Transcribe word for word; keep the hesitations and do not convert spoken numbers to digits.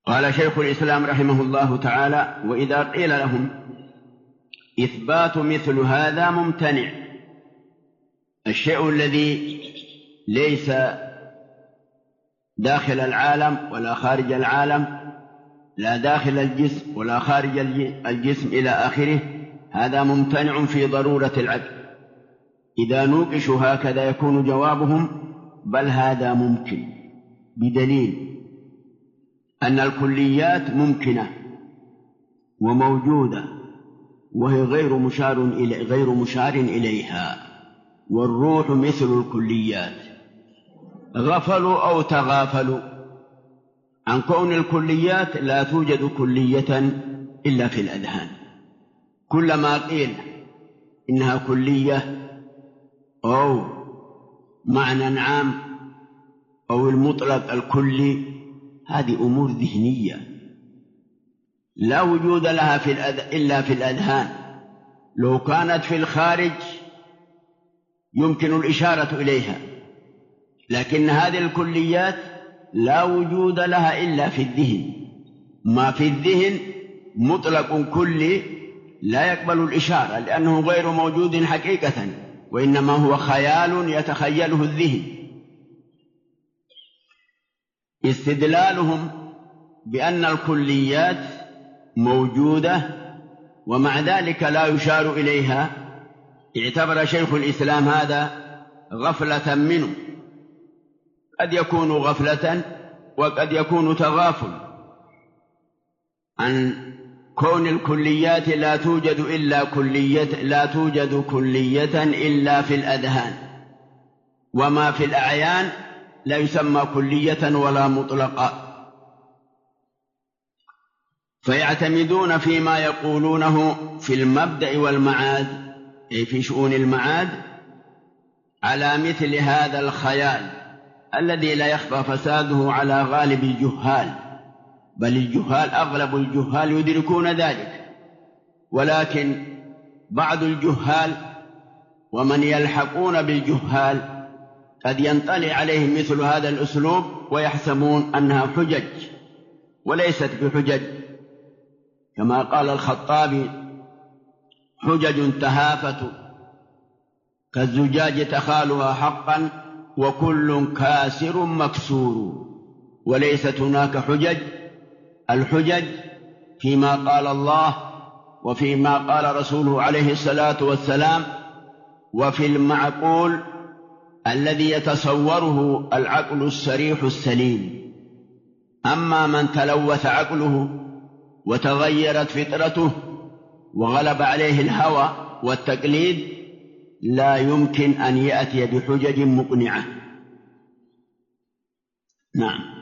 قال شيخ الإسلام رحمه الله تعالى: وإذا قيل لهم إثبات مثل هذا ممتنع، الشيء الذي ليس داخل العالم ولا خارج العالم، لا داخل الجسم ولا خارج الجسم إلى آخره، هذا ممتنع في ضرورة العقل. إذا نوقشوا هكذا يكون جوابهم: بل هذا ممكن، بدليل أن الكليات ممكنة وموجودة وهي غير مشار إلي غير مشار إليها، والروح مثل الكليات، غفلوا أو تغافلوا عن كون الكليات لا توجد كلية إلا في الأذهان. كلما قيل إنها كلية أو معنى عام أو المطلق الكلي، هذه أمور ذهنية لا وجود لها في الأذ... إلا في الأذهان. لو كانت في الخارج يمكن الإشارة إليها، لكن هذه الكليات لا وجود لها إلا في الذهن. ما في الذهن مطلق كلي لا يقبل الإشارة، لأنه غير موجود حقيقة، وإنما هو خيال يتخيله الذهن. استدلالهم بأن الكليات موجودة ومع ذلك لا يشار إليها، اعتبر شيخ الإسلام هذا غفلة منه، قد يكون غفلة وقد يكون تغافل عن كون الكليات لا توجد إلا كلية لا توجد كلية إلا في الأذهان، وما في الأعيان لا يسمى كلية ولا مطلقة. فيعتمدون فيما يقولونه في المبدأ والمعاد، أي في شؤون المعاد، على مثل هذا الخيال الذي لا يخفى فساده على غالب الجهال، بل الجهال أغلب الجهال يدركون ذلك، ولكن بعض الجهال ومن يلحقون بالجهال قد ينطلي عليهم مثل هذا الأسلوب ويحسبون أنها حجج، وليست بحجج. كما قال الخطابي: حجج تهافت كالزجاج تخالها حقا، وكل كاسر مكسور. وليست هناك حجج، الحجج فيما قال الله وفيما قال رسوله عليه الصلاة والسلام، وفي المعقول الذي يتصوره العقل الصريح السليم. أما من تلوث عقله وتغيرت فطرته وغلب عليه الهوى والتقليد لا يمكن أن يأتي بحجج مقنعة. نعم.